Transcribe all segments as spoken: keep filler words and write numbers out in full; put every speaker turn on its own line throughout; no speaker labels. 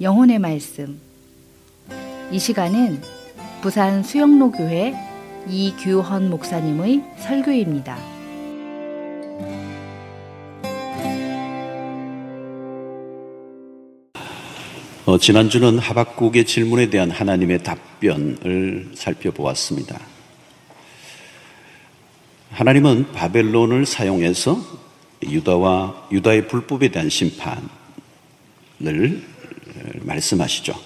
영혼의 말씀. 이 시간은 부산 수영로 교회 이규헌 목사님의 설교입니다.
어, 지난주는 하박국의 질문에 대한 하나님의 답변을 살펴보았습니다. 하나님은 바벨론을 사용해서 유다와 유다의 불법에 대한 심판을 말씀하시죠.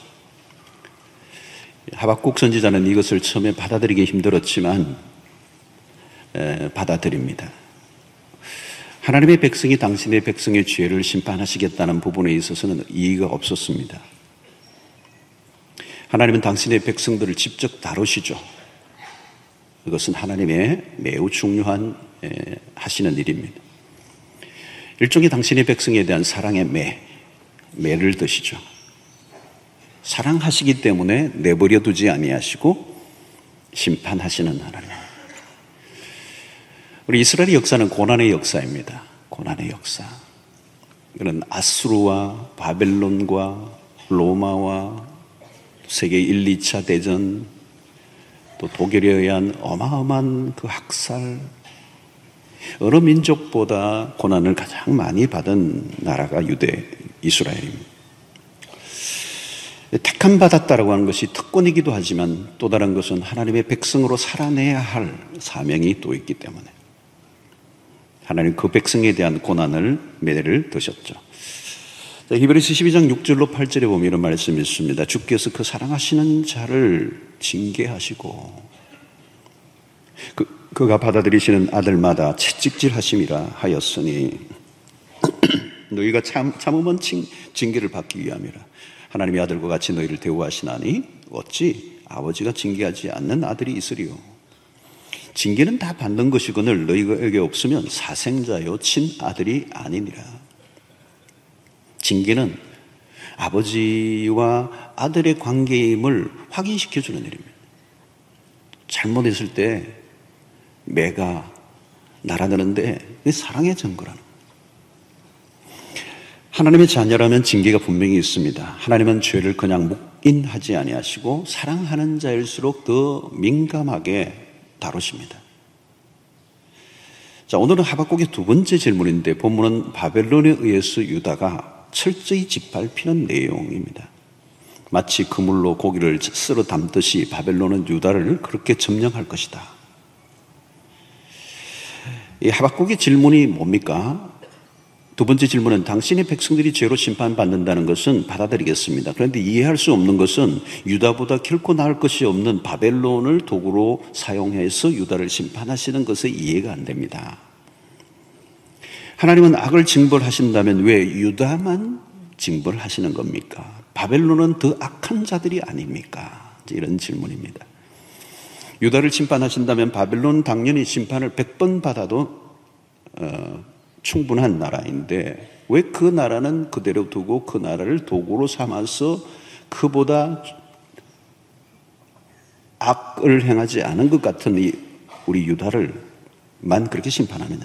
하박국 선지자는 이것을 처음에 받아들이기 힘들었지만 에, 받아들입니다. 하나님의 백성이 당신의 백성의 죄를 심판하시겠다는 부분에 있어서는 이의가 없었습니다. 하나님은 당신의 백성들을 직접 다루시죠. 이것은 하나님의 매우 중요한 에, 하시는 일입니다. 일종의 당신의 백성에 대한 사랑의 매, 매를 드시죠. 사랑하시기 때문에 내버려 두지 아니하시고 심판하시는 하나님. 우리 이스라엘의 역사는 고난의 역사입니다. 고난의 역사. 그런 아수르와 바벨론과 로마와 세계 일, 이 차 대전, 또 독일에 의한 어마어마한 그 학살, 어느 민족보다 고난을 가장 많이 받은 나라가 유대 이스라엘입니다. 택함 받았다라고 하는 것이 특권이기도 하지만 또 다른 것은 하나님의 백성으로 살아내야 할 사명이 또 있기 때문에 하나님 그 백성에 대한 고난을 매를 드셨죠. 히브리서 십이 장 육 절로 팔 절에 보면 이런 말씀이 있습니다. 주께서 그 사랑하시는 자를 징계하시고 그, 그가 받아들이시는 아들마다 채찍질하심이라 하였으니 너희가 참, 참으면 징, 징계를 받기 위함이라. 하나님의 아들과 같이 너희를 대우하시나니 어찌 아버지가 징계하지 않는 아들이 있으리요. 징계는 다 받는 것이거늘 너희에게 없으면 사생자요 친아들이 아니니라. 징계는 아버지와 아들의 관계임을 확인시켜주는 일입니다. 잘못했을 때 매가 날아드는데 그게 사랑의 증거라는 거예요. 하나님의 자녀라면 징계가 분명히 있습니다. 하나님은 죄를 그냥 묵인하지 아니하시고 사랑하는 자일수록 더 민감하게 다루십니다. 자, 오늘은 하박국의 두 번째 질문인데 본문은 바벨론에 의해서 유다가 철저히 짓밟히는 내용입니다. 마치 그물로 고기를 쓸어 담듯이 바벨론은 유다를 그렇게 점령할 것이다. 이 하박국의 질문이 뭡니까? 두 번째 질문은 당신의 백성들이 죄로 심판받는다는 것은 받아들이겠습니다. 그런데 이해할 수 없는 것은 유다보다 결코 나을 것이 없는 바벨론을 도구로 사용해서 유다를 심판하시는 것에 이해가 안 됩니다. 하나님은 악을 징벌하신다면 왜 유다만 징벌하시는 겁니까? 바벨론은 더 악한 자들이 아닙니까? 이런 질문입니다. 유다를 심판하신다면 바벨론은 당연히 심판을 백 번 받아도 어, 충분한 나라인데 왜 그 나라는 그대로 두고 그 나라를 도구로 삼아서 그보다 악을 행하지 않은 것 같은 이 우리 유다를만 그렇게 심판하느냐.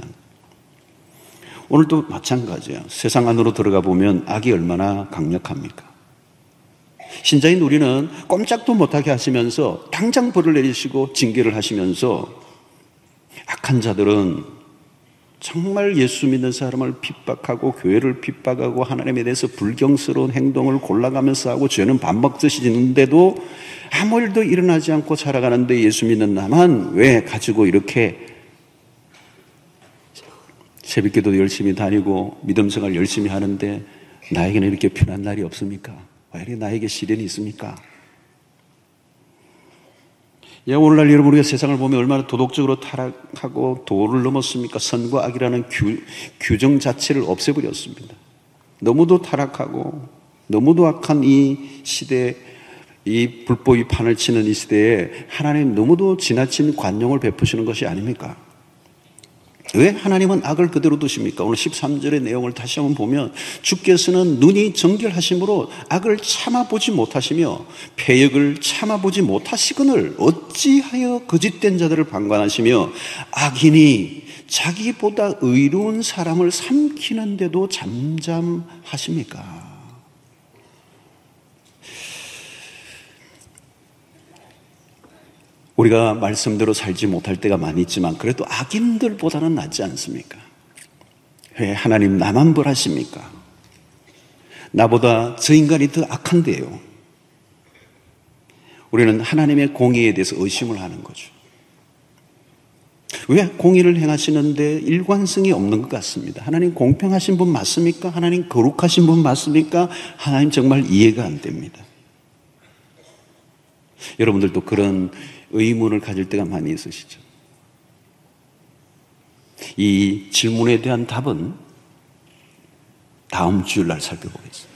오늘도 마찬가지야. 세상 안으로 들어가 보면 악이 얼마나 강력합니까? 신자인 우리는 꼼짝도 못하게 하시면서 당장 벌을 내리시고 징계를 하시면서 악한 자들은 정말 예수 믿는 사람을 핍박하고 교회를 핍박하고 하나님에 대해서 불경스러운 행동을 골라가면서 하고 죄는 밥 먹듯이 짓는데도 아무 일도 일어나지 않고 살아가는데 예수 믿는 나만 왜 가지고 이렇게 새벽기도 열심히 다니고 믿음 생활 열심히 하는데 나에게는 이렇게 편한 날이 없습니까? 왜 이렇게 나에게 시련이 있습니까? 예, 오늘날 여러분 우리가 세상을 보면 얼마나 도덕적으로 타락하고 도를 넘었습니까? 선과 악이라는 규, 규정 자체를 없애버렸습니다. 너무도 타락하고 너무도 악한 이 시대, 이 불법이 판을 치는 이 시대에 하나님 너무도 지나친 관용을 베푸시는 것이 아닙니까? 왜 하나님은 악을 그대로 두십니까? 오늘 십삼 절의 내용을 다시 한번 보면 주께서는 눈이 정결하심으로 악을 참아보지 못하시며 패역을 참아보지 못하시거늘 어찌하여 거짓된 자들을 방관하시며 악인이 자기보다 의로운 사람을 삼키는데도 잠잠하십니까? 우리가 말씀대로 살지 못할 때가 많이 있지만 그래도 악인들보다는 낫지 않습니까? 왜 하나님 나만 벌하십니까? 나보다 저 인간이 더 악한데요. 우리는 하나님의 공의에 대해서 의심을 하는 거죠. 왜 공의를 행하시는데 일관성이 없는 것 같습니다. 하나님 공평하신 분 맞습니까? 하나님 거룩하신 분 맞습니까? 하나님 정말 이해가 안 됩니다. 여러분들도 그런 의문을 가질 때가 많이 있으시죠? 이 질문에 대한 답은 다음 주일날 살펴보겠습니다.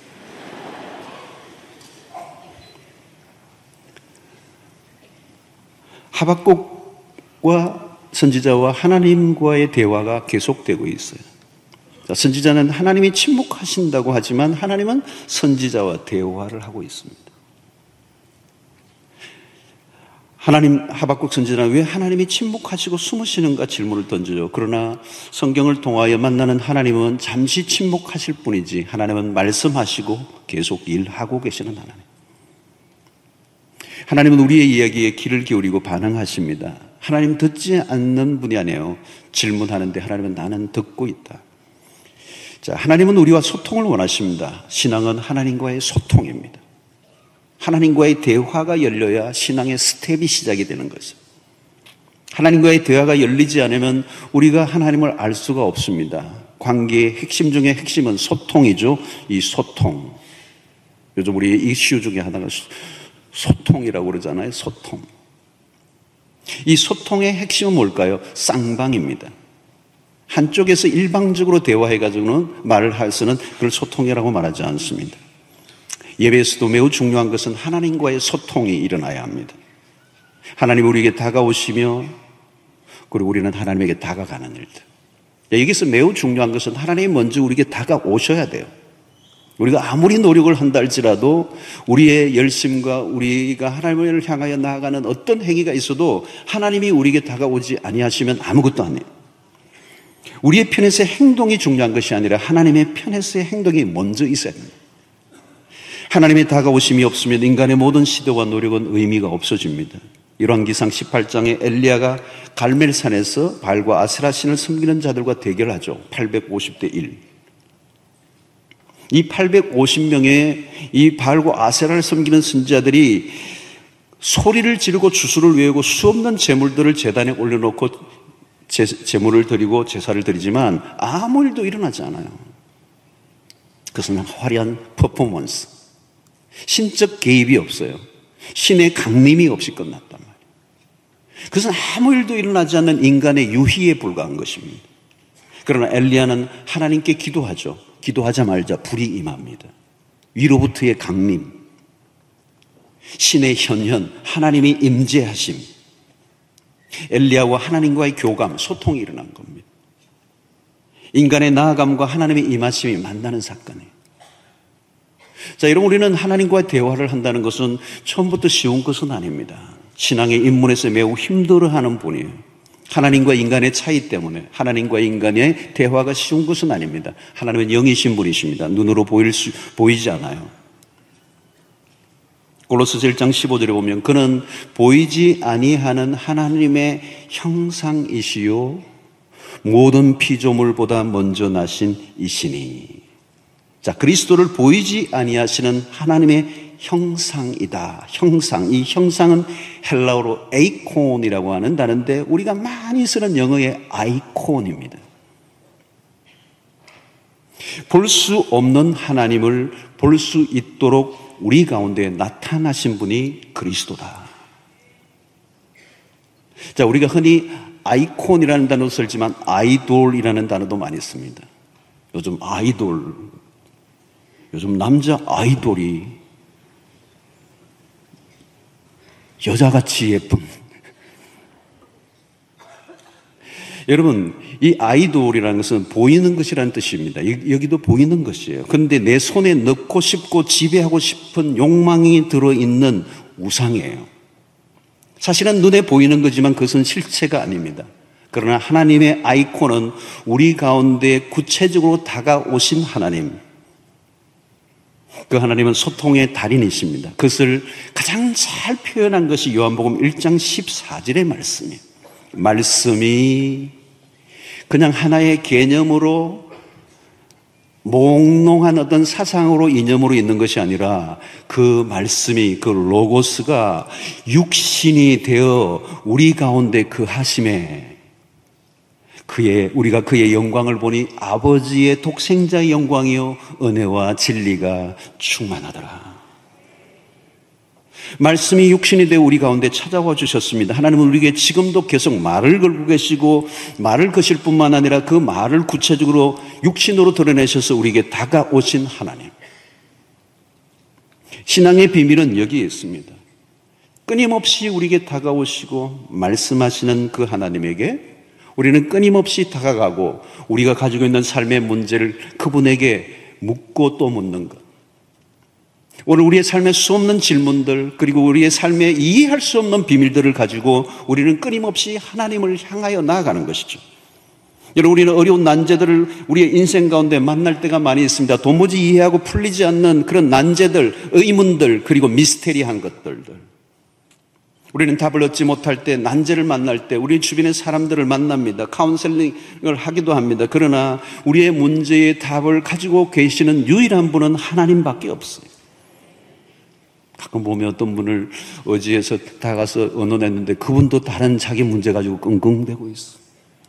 하박국과 선지자와 하나님과의 대화가 계속되고 있어요. 선지자는 하나님이 침묵하신다고 하지만 하나님은 선지자와 대화를 하고 있습니다. 하나님, 하박국 선지자는 왜 하나님이 침묵하시고 숨으시는가 질문을 던져요. 그러나 성경을 통하여 만나는 하나님은 잠시 침묵하실 뿐이지 하나님은 말씀하시고 계속 일하고 계시는 하나님. 하나님은 우리의 이야기에 귀를 기울이고 반응하십니다. 하나님 듣지 않는 분이 아니에요. 질문하는데 하나님은 나는 듣고 있다. 자, 하나님은 우리와 소통을 원하십니다. 신앙은 하나님과의 소통입니다. 하나님과의 대화가 열려야 신앙의 스텝이 시작이 되는 거죠. 하나님과의 대화가 열리지 않으면 우리가 하나님을 알 수가 없습니다. 관계의 핵심 중에 핵심은 소통이죠. 이 소통. 요즘 우리 이슈 중에 하나가 소통이라고 그러잖아요. 소통. 이 소통의 핵심은 뭘까요? 쌍방입니다. 한쪽에서 일방적으로 대화해가지고는 말을 할 수는 그걸 소통이라고 말하지 않습니다. 예배에서도 매우 중요한 것은 하나님과의 소통이 일어나야 합니다. 하나님이 우리에게 다가오시며 그리고 우리는 하나님에게 다가가는 일들. 여기서 매우 중요한 것은 하나님이 먼저 우리에게 다가오셔야 돼요. 우리가 아무리 노력을 한다 할지라도 우리의 열심과 우리가 하나님을 향하여 나아가는 어떤 행위가 있어도 하나님이 우리에게 다가오지 아니하시면 아무것도 아니에요. 우리의 편에서의 행동이 중요한 것이 아니라 하나님의 편에서의 행동이 먼저 있어야 됩니다. 하나님의 다가오심이 없으면 인간의 모든 시도와 노력은 의미가 없어집니다. 열왕기상 십팔 장에 엘리야가 갈멜산에서 발과 아세라 신을 섬기는 자들과 대결하죠. 팔백오십 대 일. 이 팔백오십 명의 이 발과 아세라를 섬기는 선지자들이 소리를 지르고 주수를 외우고 수없는 제물들을 제단에 올려놓고 제, 제물을 드리고 제사를 드리지만 아무 일도 일어나지 않아요. 그것은 화려한 퍼포먼스. 신적 개입이 없어요. 신의 강림이 없이 끝났단 말이에요. 그것은 아무 일도 일어나지 않는 인간의 유희에 불과한 것입니다. 그러나 엘리야는 하나님께 기도하죠. 기도하자마자 불이 임합니다. 위로부터의 강림, 신의 현현, 하나님이 임재하심, 엘리야와 하나님과의 교감, 소통이 일어난 겁니다. 인간의 나아감과 하나님의 임하심이 만나는 사건이에요. 자, 여러분, 우리는 하나님과의 대화를 한다는 것은 처음부터 쉬운 것은 아닙니다. 신앙의 입문에서 매우 힘들어하는 분이에요. 하나님과 인간의 차이 때문에 하나님과 인간의 대화가 쉬운 것은 아닙니다. 하나님은 영이신 분이십니다. 눈으로 보일 수, 보이지 않아요. 골로새서 일 장 십오 절에 보면 그는 보이지 아니하는 하나님의 형상이시요 모든 피조물보다 먼저 나신 이시니. 자, 그리스도를 보이지 아니하시는 하나님의 형상이다. 형상. 이 형상은 헬라어로 에이콘이라고 하는 단어인데 우리가 많이 쓰는 영어의 아이콘입니다. 볼 수 없는 하나님을 볼 수 있도록 우리 가운데 나타나신 분이 그리스도다. 자, 우리가 흔히 아이콘이라는 단어도 쓰지만 아이돌이라는 단어도 많이 씁니다. 요즘 아이돌, 요즘 남자 아이돌이 여자같이 예쁜. 여러분, 이 아이돌이라는 것은 보이는 것이라는 뜻입니다. 여기도 보이는 것이에요. 그런데 내 손에 넣고 싶고 지배하고 싶은 욕망이 들어있는 우상이에요. 사실은 눈에 보이는 거지만 그것은 실체가 아닙니다. 그러나 하나님의 아이콘은 우리 가운데 구체적으로 다가오신 하나님, 그 하나님은 소통의 달인이십니다. 그것을 가장 잘 표현한 것이 요한복음 일 장 십사 절의 말씀이에요. 말씀이 그냥 하나의 개념으로 몽롱한 어떤 사상으로 이념으로 있는 것이 아니라 그 말씀이, 그 로고스가 육신이 되어 우리 가운데 그 하심에 그의, 우리가 그의 영광을 보니 아버지의 독생자의 영광이요 은혜와 진리가 충만하더라. 말씀이 육신이 되어 우리 가운데 찾아와 주셨습니다. 하나님은 우리에게 지금도 계속 말을 걸고 계시고 말을 거실 뿐만 아니라 그 말을 구체적으로 육신으로 드러내셔서 우리에게 다가오신 하나님. 신앙의 비밀은 여기에 있습니다. 끊임없이 우리에게 다가오시고 말씀하시는 그 하나님에게 우리는 끊임없이 다가가고 우리가 가지고 있는 삶의 문제를 그분에게 묻고 또 묻는 것. 오늘 우리의 삶에 수 없는 질문들, 그리고 우리의 삶에 이해할 수 없는 비밀들을 가지고 우리는 끊임없이 하나님을 향하여 나아가는 것이죠. 여러분, 우리는 어려운 난제들을 우리의 인생 가운데 만날 때가 많이 있습니다. 도무지 이해하고 풀리지 않는 그런 난제들, 의문들, 그리고 미스테리한 것들들. 우리는 답을 얻지 못할 때, 난제를 만날 때 우리 주변의 사람들을 만납니다. 카운셀링을 하기도 합니다. 그러나 우리의 문제의 답을 가지고 계시는 유일한 분은 하나님밖에 없어요. 가끔 보면 어떤 분을 의지해서 다가가서 의논했는데 그분도 다른 자기 문제 가지고 끙끙대고 있어.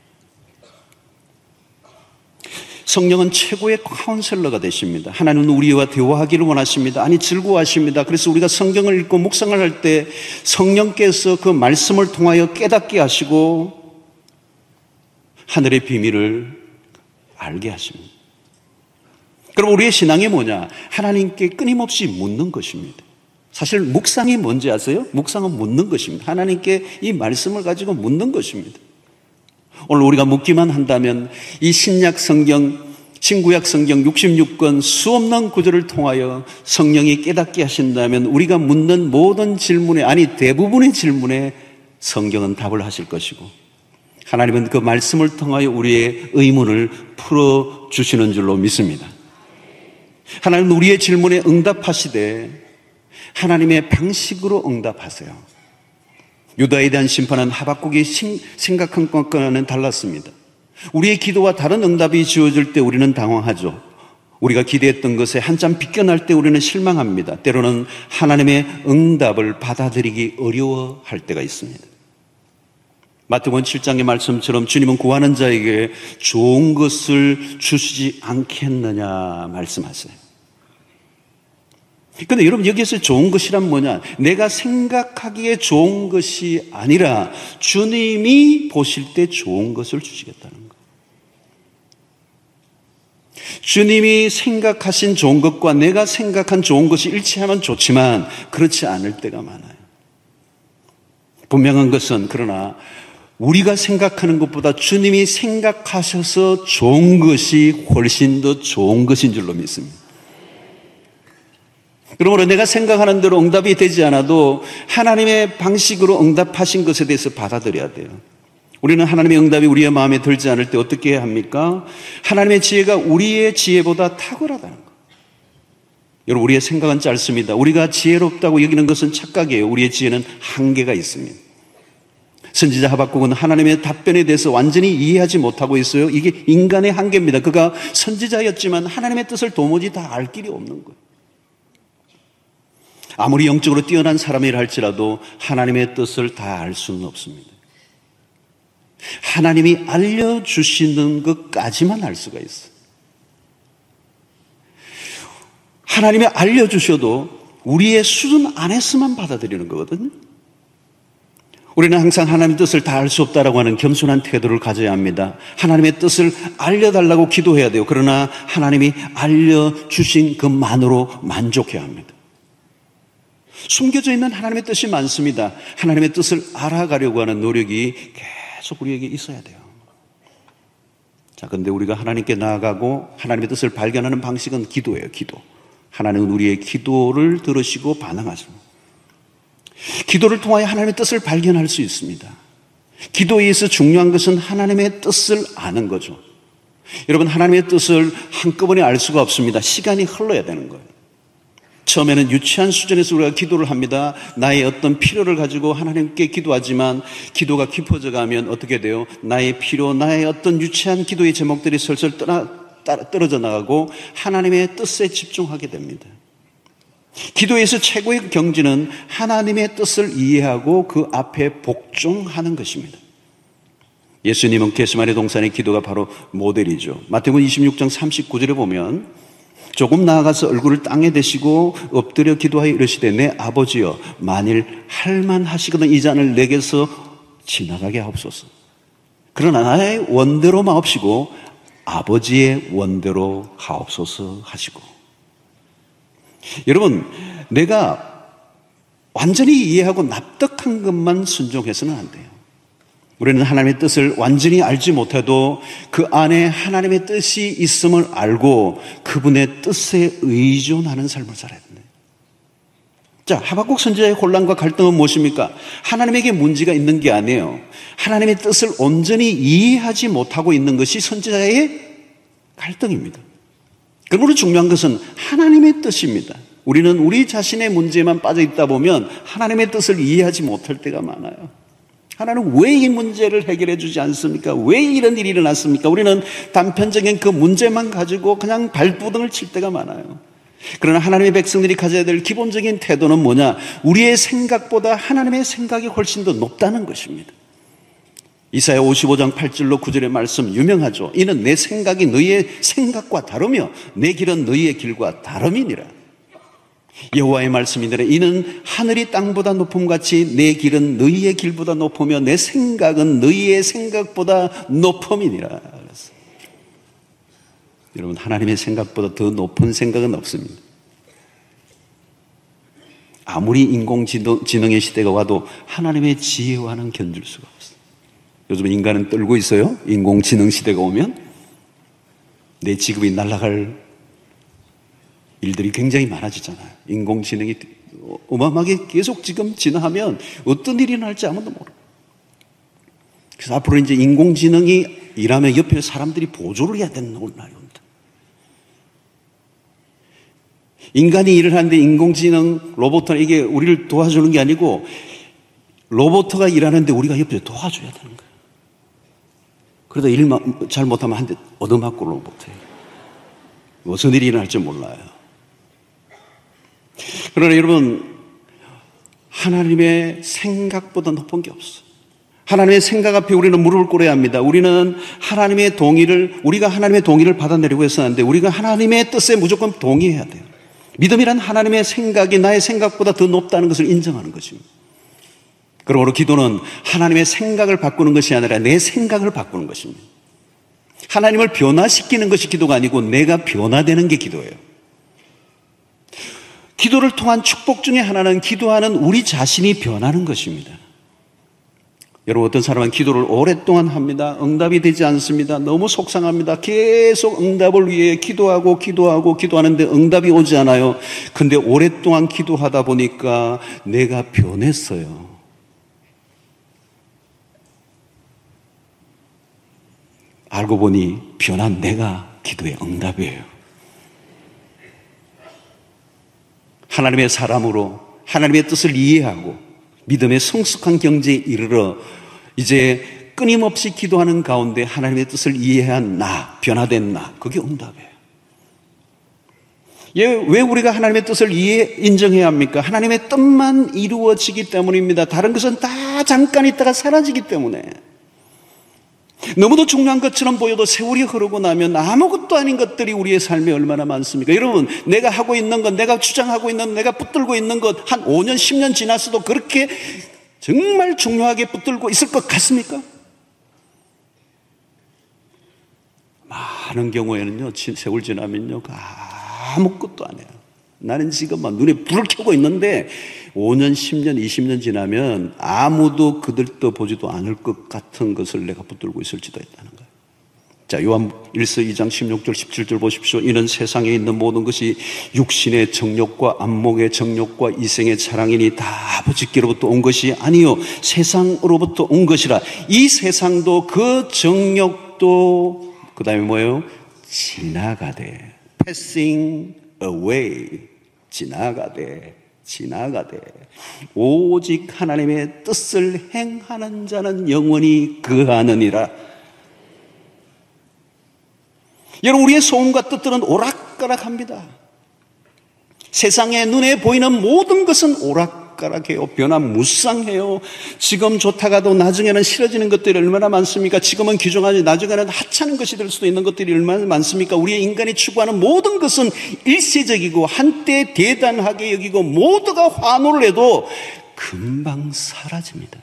성령은 최고의 카운셀러가 되십니다. 하나님은 우리와 대화하기를 원하십니다. 아니, 즐거워하십니다. 그래서 우리가 성경을 읽고 묵상을 할 때 성령께서 그 말씀을 통하여 깨닫게 하시고 하늘의 비밀을 알게 하십니다. 그럼 우리의 신앙이 뭐냐? 하나님께 끊임없이 묻는 것입니다. 사실 묵상이 뭔지 아세요? 묵상은 묻는 것입니다. 하나님께 이 말씀을 가지고 묻는 것입니다. 오늘 우리가 묻기만 한다면 이 신약 성경, 신구약 성경 육십육 권 수없는 구절을 통하여 성령이 깨닫게 하신다면 우리가 묻는 모든 질문에, 아니 대부분의 질문에 성경은 답을 하실 것이고 하나님은 그 말씀을 통하여 우리의 의문을 풀어주시는 줄로 믿습니다. 하나님은 우리의 질문에 응답하시되 하나님의 방식으로 응답하세요. 유다에 대한 심판은 하박국이 생각한 것과는 달랐습니다. 우리의 기도와 다른 응답이 주어질 때 우리는 당황하죠. 우리가 기대했던 것에 한참 비껴날 때 우리는 실망합니다. 때로는 하나님의 응답을 받아들이기 어려워할 때가 있습니다. 마태복음 칠 장의 말씀처럼 주님은 구하는 자에게 좋은 것을 주시지 않겠느냐 말씀하세요. 그런데 여러분, 여기에서 좋은 것이란 뭐냐? 내가 생각하기에 좋은 것이 아니라 주님이 보실 때 좋은 것을 주시겠다는 거예요. 주님이 생각하신 좋은 것과 내가 생각한 좋은 것이 일치하면 좋지만 그렇지 않을 때가 많아요. 분명한 것은 그러나 우리가 생각하는 것보다 주님이 생각하셔서 좋은 것이 훨씬 더 좋은 것인 줄로 믿습니다. 그러므로 내가 생각하는 대로 응답이 되지 않아도 하나님의 방식으로 응답하신 것에 대해서 받아들여야 돼요. 우리는 하나님의 응답이 우리의 마음에 들지 않을 때 어떻게 해야 합니까? 하나님의 지혜가 우리의 지혜보다 탁월하다는 것. 여러분, 우리의 생각은 짧습니다. 우리가 지혜롭다고 여기는 것은 착각이에요. 우리의 지혜는 한계가 있습니다. 선지자 하박국은 하나님의 답변에 대해서 완전히 이해하지 못하고 있어요. 이게 인간의 한계입니다. 그가 선지자였지만 하나님의 뜻을 도무지 다 알 길이 없는 거예요. 아무리 영적으로 뛰어난 사람이라 할지라도 하나님의 뜻을 다 알 수는 없습니다. 하나님이 알려주시는 것까지만 알 수가 있어요. 하나님이 알려주셔도 우리의 수준 안에서만 받아들이는 거거든요. 우리는 항상 하나님의 뜻을 다 알 수 없다라고 하는 겸손한 태도를 가져야 합니다. 하나님의 뜻을 알려달라고 기도해야 돼요. 그러나 하나님이 알려주신 것만으로 만족해야 합니다. 숨겨져 있는 하나님의 뜻이 많습니다. 하나님의 뜻을 알아가려고 하는 노력이 계속 우리에게 있어야 돼요. 자, 근데 우리가 하나님께 나아가고 하나님의 뜻을 발견하는 방식은 기도예요. 기도. 하나님은 우리의 기도를 들으시고 반응하십니다. 기도를 통하여 하나님의 뜻을 발견할 수 있습니다. 기도에 있어 중요한 것은 하나님의 뜻을 아는 거죠. 여러분, 하나님의 뜻을 한꺼번에 알 수가 없습니다. 시간이 흘러야 되는 거예요. 처음에는 유치한 수준에서 우리가 기도를 합니다. 나의 어떤 필요를 가지고 하나님께 기도하지만 기도가 깊어져 가면 어떻게 돼요? 나의 필요, 나의 어떤 유치한 기도의 제목들이 슬슬 떠나, 떨어져 나가고 하나님의 뜻에 집중하게 됩니다. 기도에서 최고의 경지는 하나님의 뜻을 이해하고 그 앞에 복종하는 것입니다. 예수님은 겟세마네 동산의 기도가 바로 모델이죠. 마태복음 이십육 장 삼십구 절에 보면 조금 나아가서 얼굴을 땅에 대시고 엎드려 기도하여 이르시되 내 아버지여 만일 할만하시거든 이 잔을 내게서 지나가게 하옵소서. 그러나 나의 원대로 마옵시고 아버지의 원대로 하옵소서 하시고. 여러분, 내가 완전히 이해하고 납득한 것만 순종해서는 안 돼요. 우리는 하나님의 뜻을 완전히 알지 못해도 그 안에 하나님의 뜻이 있음을 알고 그분의 뜻에 의존하는 삶을 살아야 됩니다. 자, 하박국 선지자의 혼란과 갈등은 무엇입니까? 하나님에게 문제가 있는 게 아니에요. 하나님의 뜻을 온전히 이해하지 못하고 있는 것이 선지자의 갈등입니다. 그러므로 중요한 것은 하나님의 뜻입니다. 우리는 우리 자신의 문제만 빠져 있다 보면 하나님의 뜻을 이해하지 못할 때가 많아요. 하나님 왜 이 문제를 해결해 주지 않습니까? 왜 이런 일이 일어났습니까? 우리는 단편적인 그 문제만 가지고 그냥 발부둥을 칠 때가 많아요. 그러나 하나님의 백성들이 가져야 될 기본적인 태도는 뭐냐? 우리의 생각보다 하나님의 생각이 훨씬 더 높다는 것입니다. 이사야 오십오 장 팔 절로 구 절의 말씀 유명하죠. 이는 내 생각이 너희의 생각과 다르며 내 길은 너희의 길과 다름이니라. 여호와의 말씀이니라. 이는 하늘이 땅보다 높음같이 내 길은 너희의 길보다 높으며 내 생각은 너희의 생각보다 높음이니라. 그랬어요. 여러분, 하나님의 생각보다 더 높은 생각은 없습니다. 아무리 인공지능의 시대가 와도 하나님의 지혜와는 견줄 수가 없어요. 요즘 인간은 떨고 있어요. 인공지능 시대가 오면 내 직업이 날아갈 일들이 굉장히 많아지잖아요. 인공지능이 어마어마하게 계속 지금 진화하면 어떤 일이 날지 아무도 모르고. 그래서 앞으로 이제 인공지능이 일하면 옆에 사람들이 보조를 해야 되는 날이 온다. 인간이 일을 하는데 인공지능 로봇은 이게 우리를 도와주는 게 아니고 로봇가 일하는데 우리가 옆에 도와줘야 되는 거예요. 그러다 일 잘 못하면 한 대 얻어맞고 로봇에 무슨 일이 일어날지 몰라요. 그러나 여러분, 하나님의 생각보다 높은 게 없어요. 하나님의 생각 앞에 우리는 무릎을 꿇어야 합니다. 우리는 하나님의 동의를, 우리가 하나님의 동의를 받아내려고 해서는 안 돼요. 우리가 하나님의 뜻에 무조건 동의해야 돼요. 믿음이란 하나님의 생각이 나의 생각보다 더 높다는 것을 인정하는 것입니다. 그러므로 기도는 하나님의 생각을 바꾸는 것이 아니라 내 생각을 바꾸는 것입니다. 하나님을 변화시키는 것이 기도가 아니고 내가 변화되는 게 기도예요. 기도를 통한 축복 중에 하나는 기도하는 우리 자신이 변하는 것입니다. 여러분, 어떤 사람은 기도를 오랫동안 합니다. 응답이 되지 않습니다. 너무 속상합니다. 계속 응답을 위해 기도하고 기도하고 기도하는데 응답이 오지 않아요. 근데 오랫동안 기도하다 보니까 내가 변했어요. 알고 보니 변한 내가 기도의 응답이에요. 하나님의 사람으로 하나님의 뜻을 이해하고 믿음의 성숙한 경지에 이르러 이제 끊임없이 기도하는 가운데 하나님의 뜻을 이해한 나, 변화된 나, 그게 응답이에요. 왜 우리가 하나님의 뜻을 이해, 인정해야 합니까? 하나님의 뜻만 이루어지기 때문입니다. 다른 것은 다 잠깐 있다가 사라지기 때문에. 너무도 중요한 것처럼 보여도 세월이 흐르고 나면 아무것도 아닌 것들이 우리의 삶에 얼마나 많습니까? 여러분, 내가 하고 있는 것, 내가 주장하고 있는, 내가 붙들고 있는 것 한 오 년, 십 년 지났어도 그렇게 정말 중요하게 붙들고 있을 것 같습니까? 많은 경우에는요, 세월 지나면요, 아무것도 안 해요. 나는 지금 막 눈에 불을 켜고 있는데 오 년, 십 년, 이십 년 지나면 아무도 그들도 보지도 않을 것 같은 것을 내가 붙들고 있을지도 있다는 거예요. 자, 요한 일서 이 장 십육 절, 십칠 절 보십시오. 이는 세상에 있는 모든 것이 육신의 정욕과 안목의 정욕과 이생의 자랑이니 다 아버지께로부터 온 것이 아니요 세상으로부터 온 것이라. 이 세상도 그 정욕도 그 다음에 뭐예요? 지나가되 passing away. 지나가되 지나가되 오직 하나님의 뜻을 행하는 자는 영원히 거하느니라. 여러분, 우리의 소원과 뜻들은 오락가락합니다. 세상에 눈에 보이는 모든 것은 오락가락해요. 변화무쌍해요. 지금 좋다가도 나중에는 싫어지는 것들이 얼마나 많습니까? 지금은 귀중하지 나중에는 하찮은 것이 될 수도 있는 것들이 얼마나 많습니까? 우리의 인간이 추구하는 모든 것은 일시적이고 한때 대단하게 여기고 모두가 환호를 해도 금방 사라집니다.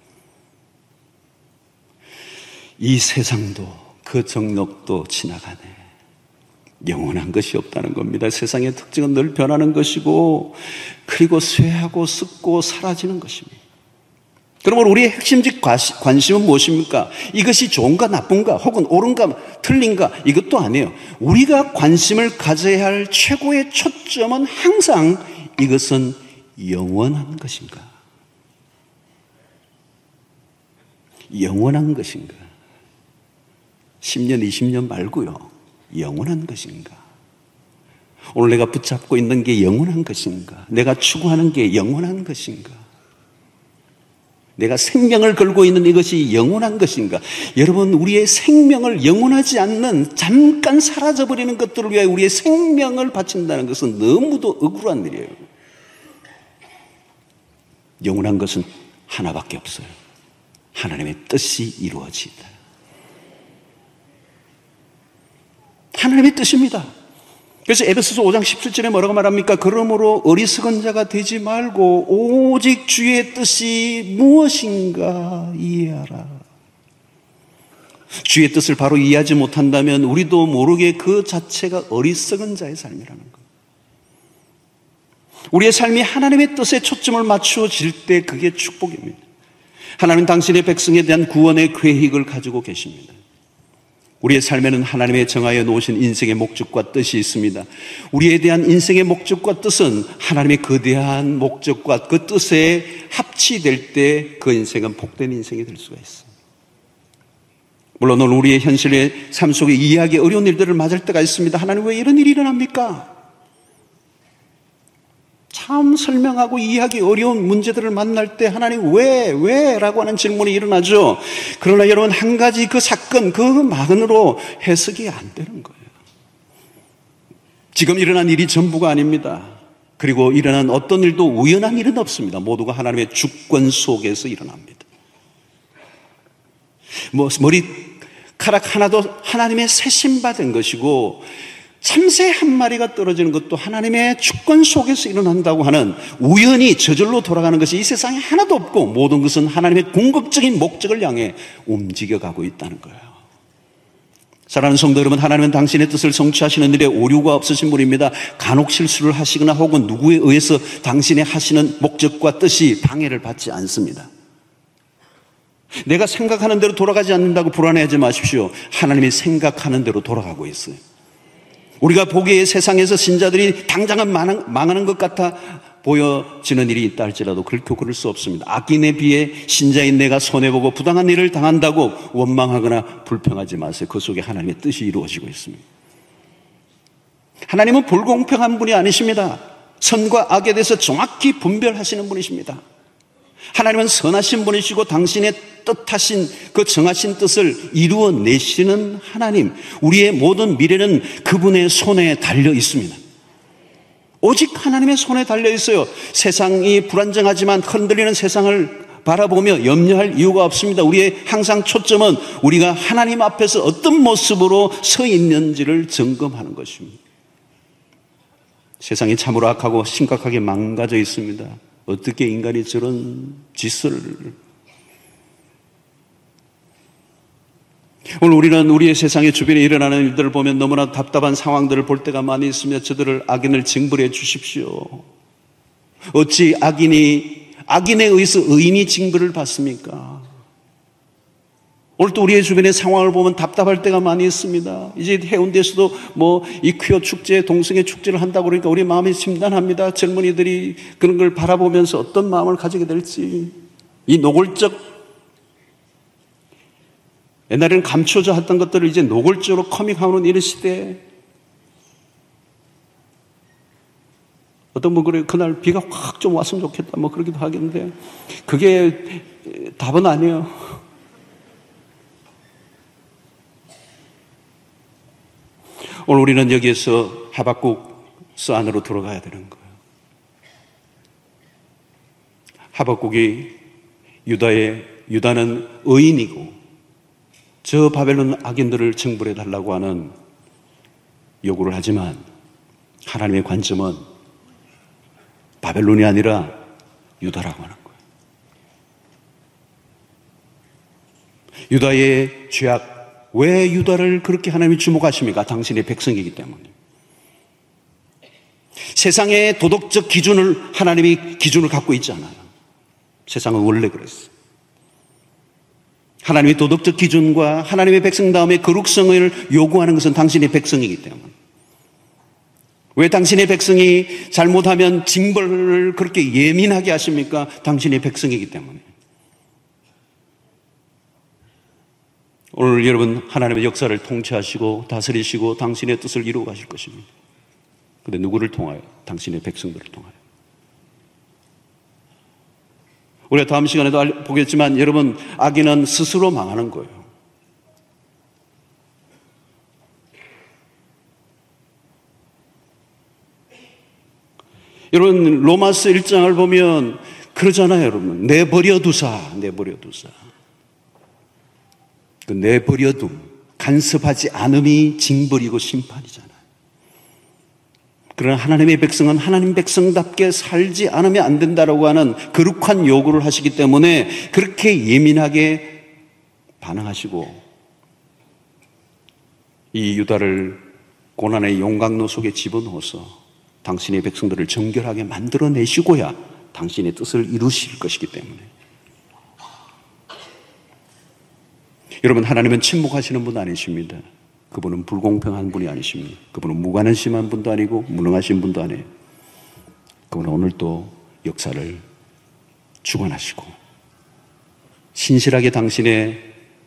이 세상도 그 정력도 지나가네. 영원한 것이 없다는 겁니다. 세상의 특징은 늘 변하는 것이고 그리고 쇠하고 썩고 사라지는 것입니다. 그러면 우리의 핵심적 관심은 무엇입니까? 이것이 좋은가 나쁜가 혹은 옳은가 틀린가 이것도 아니에요. 우리가 관심을 가져야 할 최고의 초점은 항상 이것은 영원한 것인가? 영원한 것인가? 십 년, 이십 년 말고요. 영원한 것인가? 오늘 내가 붙잡고 있는 게 영원한 것인가? 내가 추구하는 게 영원한 것인가? 내가 생명을 걸고 있는 이것이 영원한 것인가? 여러분, 우리의 생명을 영원하지 않는 잠깐 사라져버리는 것들을 위해 우리의 생명을 바친다는 것은 너무도 억울한 일이에요. 영원한 것은 하나밖에 없어요. 하나님의 뜻이 이루어지다. 하나님의 뜻입니다. 그래서 에베소서 오 장 십칠 절에 뭐라고 말합니까? 그러므로 어리석은 자가 되지 말고 오직 주의 뜻이 무엇인가 이해하라. 주의 뜻을 바로 이해하지 못한다면 우리도 모르게 그 자체가 어리석은 자의 삶이라는 것. 우리의 삶이 하나님의 뜻에 초점을 맞추어질 때 그게 축복입니다. 하나님 당신의 백성에 대한 구원의 계획을 가지고 계십니다. 우리의 삶에는 하나님의 정하여 놓으신 인생의 목적과 뜻이 있습니다. 우리에 대한 인생의 목적과 뜻은 하나님의 거대한 목적과 그 뜻에 합치될 때 그 인생은 복된 인생이 될 수가 있어요. 물론 오늘 우리의 현실의 삶 속에 이해하기 어려운 일들을 맞을 때가 있습니다. 하나님 왜 이런 일이 일어납니까? 참 설명하고 이해하기 어려운 문제들을 만날 때 하나님 왜, 왜? 라고 하는 질문이 일어나죠. 그러나 여러분, 한 가지 그 사건, 그만으로 해석이 안 되는 거예요. 지금 일어난 일이 전부가 아닙니다. 그리고 일어난 어떤 일도 우연한 일은 없습니다. 모두가 하나님의 주권 속에서 일어납니다. 뭐 머리카락 하나도 하나님의 세심받은 것이고 참새 한 마리가 떨어지는 것도 하나님의 주권 속에서 일어난다고 하는 우연히 저절로 돌아가는 것이 이 세상에 하나도 없고 모든 것은 하나님의 궁극적인 목적을 향해 움직여가고 있다는 거예요. 사랑하는 성도 여러분, 하나님은 당신의 뜻을 성취하시는 일에 오류가 없으신 분입니다. 간혹 실수를 하시거나 혹은 누구에 의해서 당신의 하시는 목적과 뜻이 방해를 받지 않습니다. 내가 생각하는 대로 돌아가지 않는다고 불안해하지 마십시오. 하나님이 생각하는 대로 돌아가고 있어요. 우리가 보기에 세상에서 신자들이 당장은 망하는 것 같아 보여지는 일이 있다 할지라도 결코 그럴 수 없습니다. 악인에 비해 신자인 내가 손해보고 부당한 일을 당한다고 원망하거나 불평하지 마세요. 그 속에 하나님의 뜻이 이루어지고 있습니다. 하나님은 불공평한 분이 아니십니다. 선과 악에 대해서 정확히 분별하시는 분이십니다. 하나님은 선하신 분이시고 당신의 뜻하신 그 정하신 뜻을 이루어내시는 하나님, 우리의 모든 미래는 그분의 손에 달려 있습니다. 오직 하나님의 손에 달려 있어요. 세상이 불안정하지만 흔들리는 세상을 바라보며 염려할 이유가 없습니다. 우리의 항상 초점은 우리가 하나님 앞에서 어떤 모습으로 서 있는지를 점검하는 것입니다. 세상이 참으로 악하고 심각하게 망가져 있습니다. 어떻게 인간이 저런 짓을. 오늘 우리는 우리의 세상의 주변에 일어나는 일들을 보면 너무나 답답한 상황들을 볼 때가 많이 있습니다. 저들을 악인을 징벌해 주십시오. 어찌 악인이 악인에 의해서 의인이 징벌을 받습니까? 오늘 또 우리의 주변의 상황을 보면 답답할 때가 많이 있습니다. 이제 해운대에서도 뭐 이 퀴어 축제, 동성애 축제를 한다고 그러니까 우리 마음이 심란합니다. 젊은이들이 그런 걸 바라보면서 어떤 마음을 가지게 될지. 이 노골적, 옛날에는 감춰져 했던 것들을 이제 노골적으로 커밍하는 이런 시대에 어떤 분 그래, 그날 비가 확 좀 왔으면 좋겠다 뭐 그러기도 하겠는데 그게 답은 아니에요. 오늘 우리는 여기에서 하박국서 안으로 들어가야 되는 거예요. 하박국이 유다의 유다는 의인이고 저 바벨론 악인들을 징벌해 달라고 하는 요구를 하지만 하나님의 관점은 바벨론이 아니라 유다라고 하는 거예요. 유다의 죄악, 왜 유다를 그렇게 하나님이 주목하십니까? 당신의 백성이기 때문에. 세상의 도덕적 기준을 하나님이 기준을 갖고 있지 않아요. 세상은 원래 그랬어요. 하나님의 도덕적 기준과 하나님의 백성다움의 거룩성을 요구하는 것은 당신의 백성이기 때문에. 왜 당신의 백성이 잘못하면 징벌을 그렇게 예민하게 하십니까? 당신의 백성이기 때문에. 오늘 여러분 하나님의 역사를 통치하시고 다스리시고 당신의 뜻을 이루어 가실 것입니다. 그런데 누구를 통하여? 당신의 백성들을 통하여. 우리가 다음 시간에도 보겠지만 여러분 악인은 스스로 망하는 거예요. 여러분 로마서 일 장을 보면 그러잖아요. 여러분 내버려 두사 내버려 두사 그 내버려둠, 간섭하지 않음이 징벌이고 심판이잖아요. 그러나 하나님의 백성은 하나님 백성답게 살지 않으면 안 된다라고 하는 거룩한 요구를 하시기 때문에 그렇게 예민하게 반응하시고 이 유다를 고난의 용광로 속에 집어넣어서 당신의 백성들을 정결하게 만들어내시고야 당신의 뜻을 이루실 것이기 때문에. 여러분 하나님은 침묵하시는 분 아니십니다. 그분은 불공평한 분이 아니십니다. 그분은 무관심한 분도 아니고 무능하신 분도 아니에요. 그분은 오늘도 역사를 주관하시고 신실하게 당신의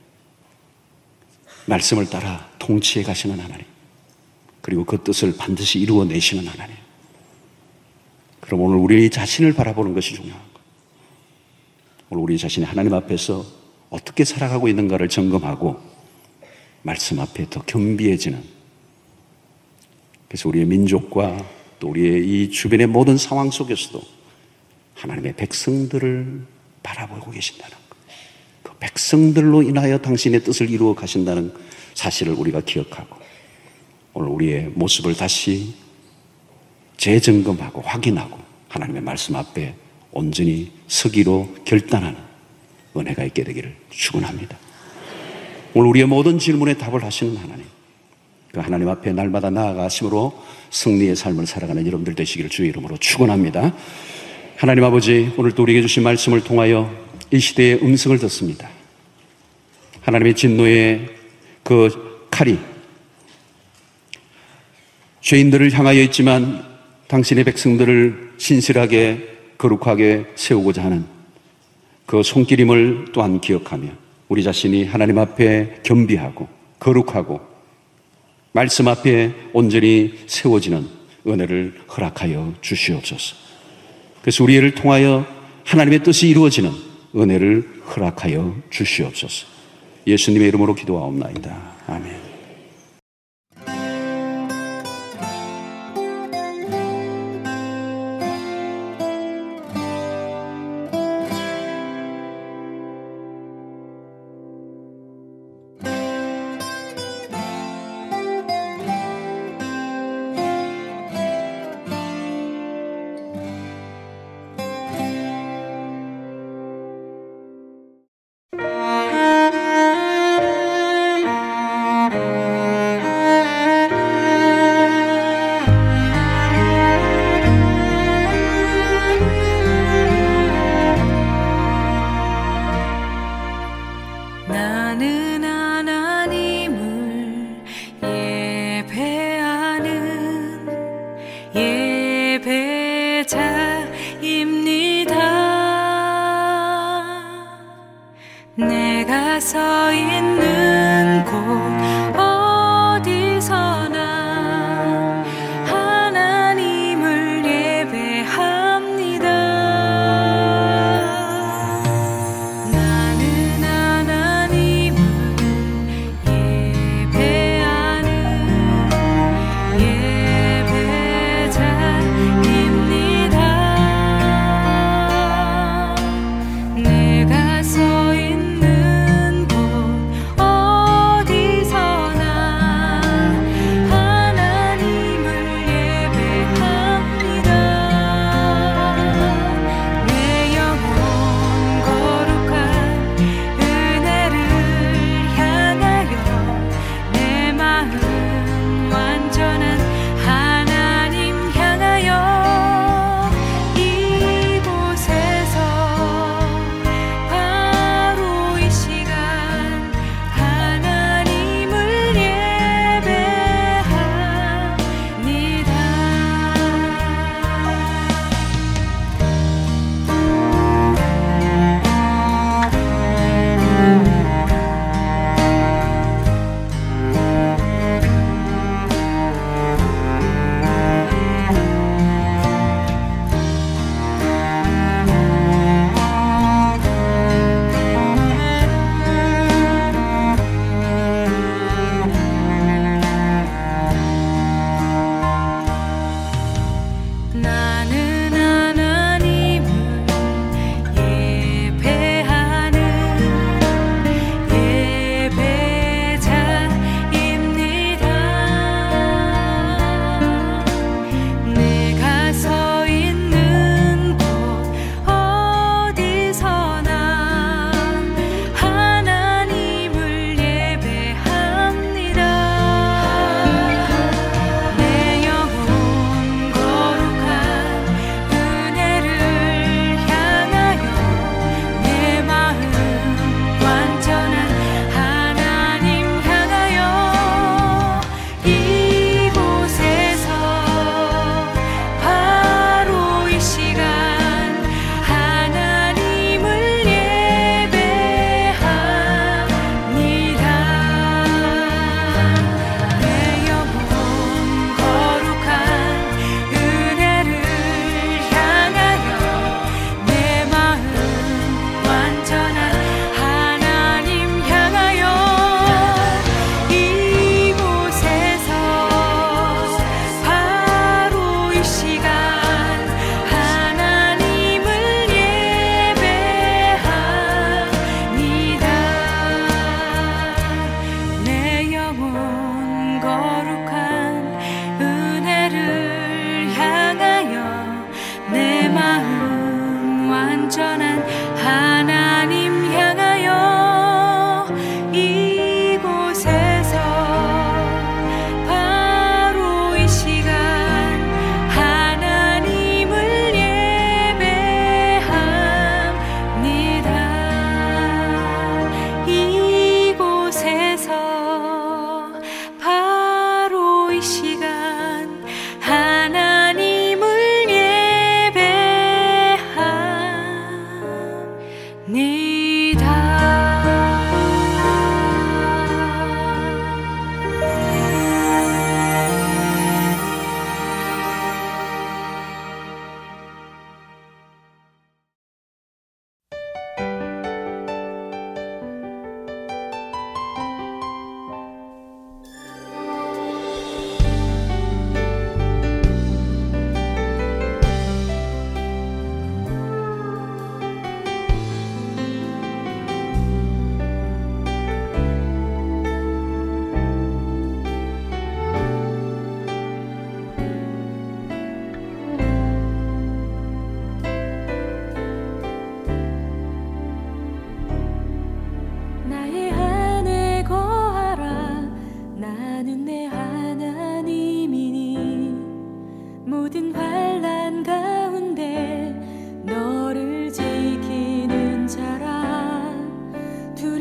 말씀을 따라 통치해 가시는 하나님, 그리고 그 뜻을 반드시 이루어내시는 하나님. 그럼 오늘 우리 자신을 바라보는 것이 중요한 거예요. 오늘 우리 자신이 하나님 앞에서 어떻게 살아가고 있는가를 점검하고 말씀 앞에 더 겸비해지는, 그래서 우리의 민족과 또 우리의 이 주변의 모든 상황 속에서도 하나님의 백성들을 바라보고 계신다는 것, 그 백성들로 인하여 당신의 뜻을 이루어 가신다는 사실을 우리가 기억하고 오늘 우리의 모습을 다시 재점검하고 확인하고 하나님의 말씀 앞에 온전히 서기로 결단하는 은혜가 있게 되기를 축원합니다. 오늘 우리의 모든 질문에 답을 하시는 하나님, 그 하나님 앞에 날마다 나아가심으로 승리의 삶을 살아가는 여러분들 되시기를 주의 이름으로 축원합니다. 하나님 아버지, 오늘도 우리에게 주신 말씀을 통하여 이 시대의 음성을 듣습니다. 하나님의 진노의 그 칼이 죄인들을 향하여 있지만 당신의 백성들을 신실하게 거룩하게 세우고자 하는 그 손길임을 또한 기억하며 우리 자신이 하나님 앞에 겸비하고 거룩하고 말씀 앞에 온전히 세워지는 은혜를 허락하여 주시옵소서. 그래서 우리를 통하여 하나님의 뜻이 이루어지는 은혜를 허락하여 주시옵소서. 예수님의 이름으로 기도하옵나이다. 아멘.
어디서나 하나님을 예배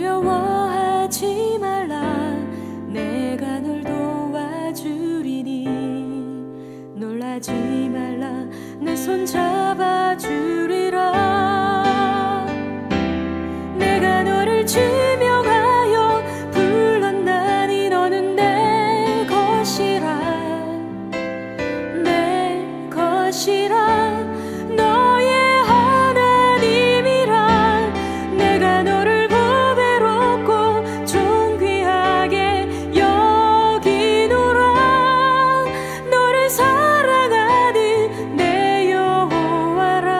두려워하지 말라. 내가 널 도와주리니. 놀라지 말라. 내 손 잡아주리라. 내가 너를 지명하여 불렀나니 너는 내 것이라. 내 것이라. 너의 하나님이라. 내가 너를 보배롭고 존귀하게 여기노라. 너를 사랑하는 내 여호와라.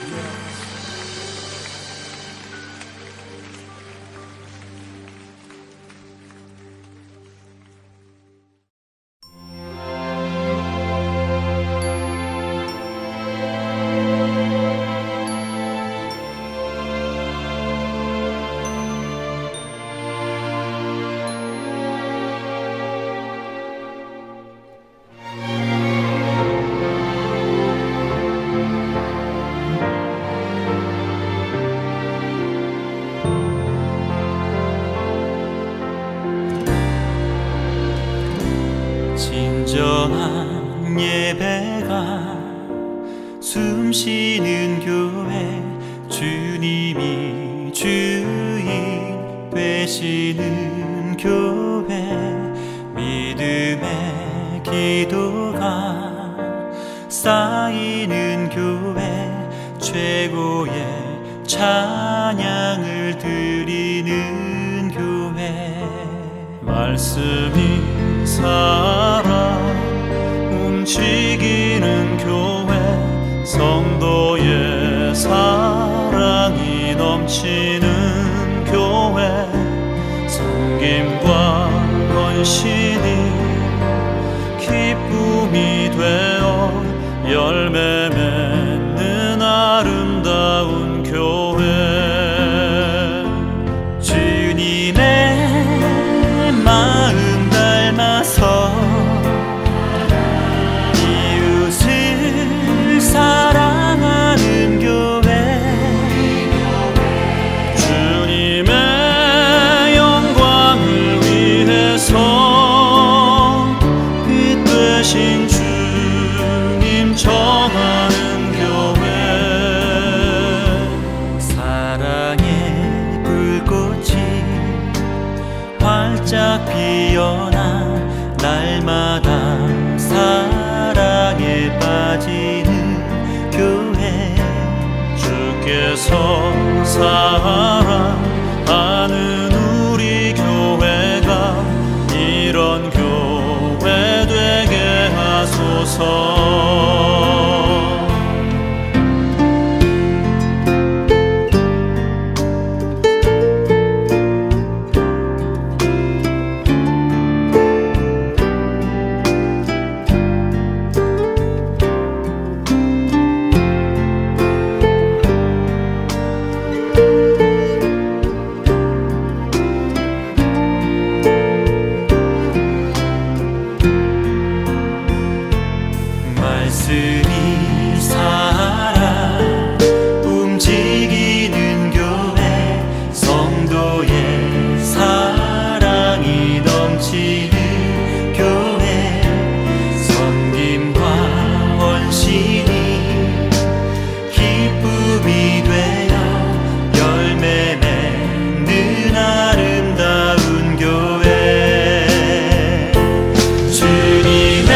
진정한 예배가 숨쉬는 교회, 주님이 주인 되시는 교회, 믿음의 기도가 쌓이는 교회, 최고의 찬양을 드리는 교회. 말씀이 살아 움직이는 교회, 성도의 사랑이 넘치는 교회, 섬김과 헌신이 기쁨이 되어 열매 맺는 아름다운 교회. 주님의 마음 닮아서 이웃을 사랑하는 교회, 주님의 영광을 위해서 빛 되신 주님 전하는 교회. 사랑의 불꽃이 활짝 피어나 날마다 사랑에 빠지는 교회, 주께서 사랑하는 우리 교회가 이런 교회 되게 하소서. 말씀이 살아 움직이는 교회, 성도의 사랑이 넘치는 교회, 섬김과 헌신이 기쁨이 되어 열매 맺는 아름다운 교회. 주님의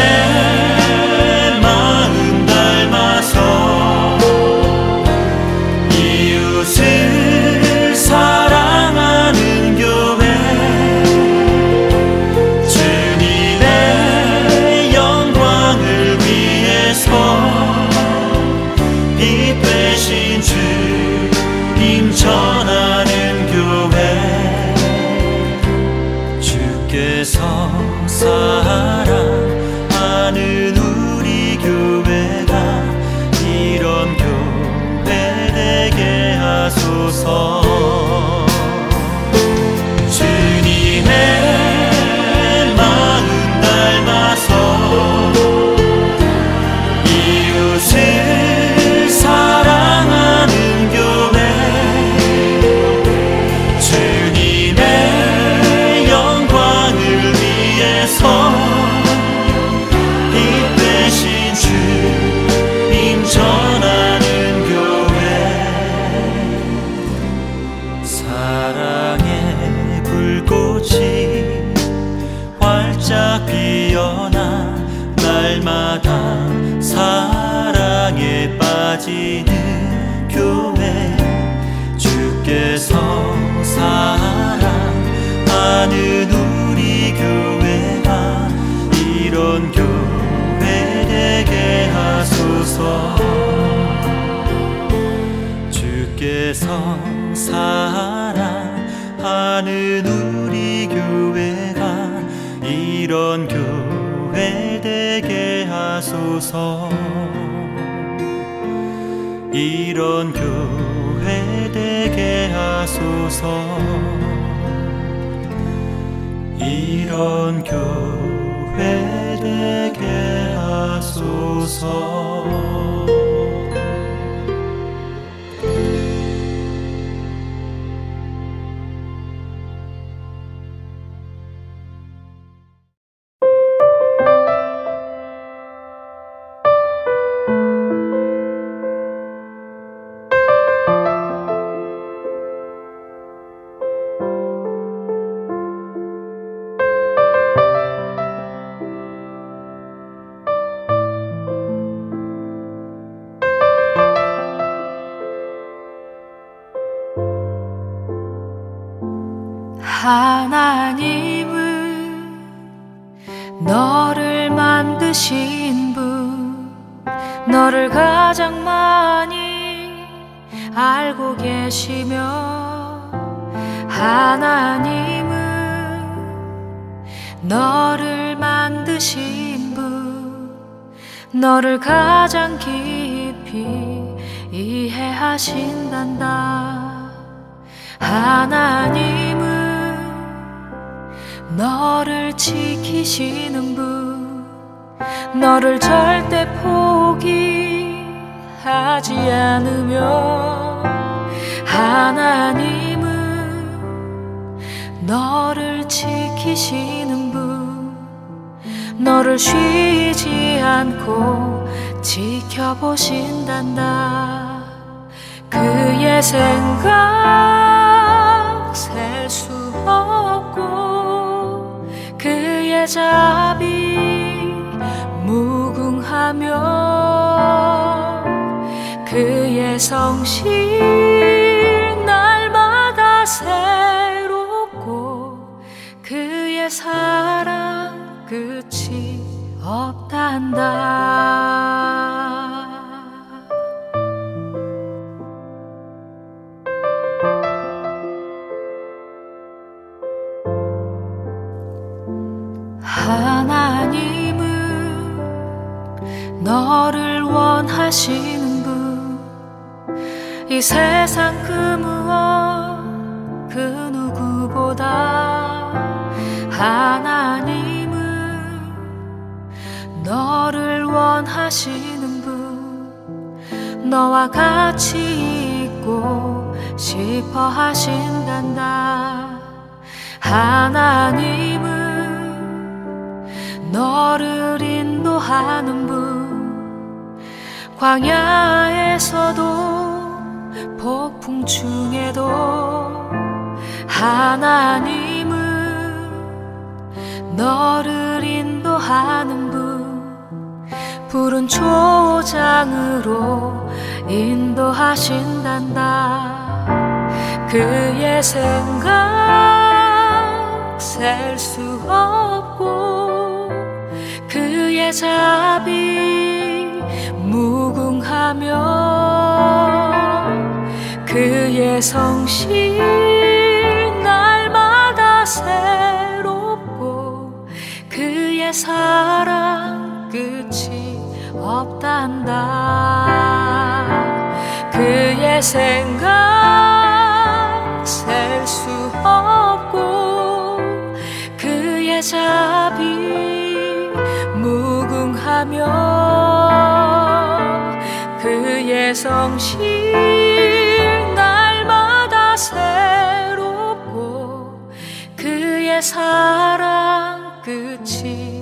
이웃을 사랑하는 교회, 주님의 영광을 위해서 빛 되신 주님 전하는 교회, 주께서 사랑하는 우리 교회가 이런 교회 되게 하소서. 주님의 마음 닮아서 이웃을 사랑하는 교회, 주님의 영광을 위해서 빛 되신 주님 전하는 교회. 위해서 사랑하는 우리 교회가 이런 교회 되게 하소서. 이런 교회 되게 하소서. 이런 교회 되게 하소서.
하나님은 너를 만드신 분, 너를 가장 많이 알고 계시며, 하나님은 너를 만드신 분, 너를 가장 깊이 이해하신단다. 하나님은 너를 지키시는 분, 너를 절대 포기하지 않으며, 하나님은 너를 지키시는 분, 너를 쉬지 않고 지켜보신단다. 그의 생각 셀 수 없고 그의 자비 무궁하며, 그의 성실 날마다 새롭고 그의 사랑 끝이 없단다. 하나님은 너를 원하시는 분, 이 세상 그 무엇 그 누구보다 하나님은 너를 원하시는 분, 너와 같이 있고 싶어 하신단다. 하나님은 너를 인도하는 분, 광야에서도 폭풍 중에도 하나님은 너를 인도하는 분, 푸른 초장으로 인도하신단다. 그의 생각 셀 수 없고 그의 자비 무궁하며, 그의 성실 날마다 새롭고 그의 사랑 끝이 없단다. 그의 생각 셀 수 없고 그의 자비 무궁하며, 그의 성실 날마다 새롭고 그의 사랑 끝이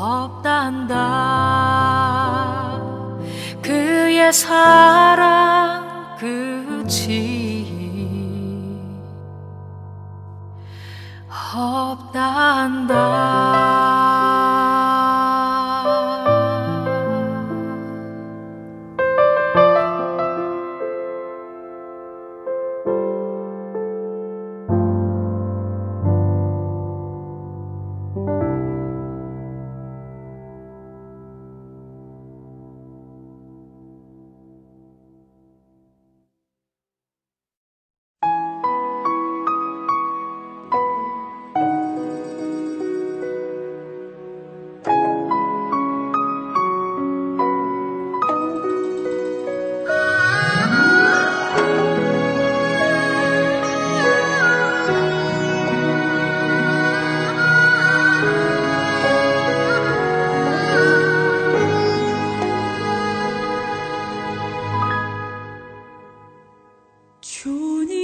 없단다. 그의 사랑 끝이 없단다. 주님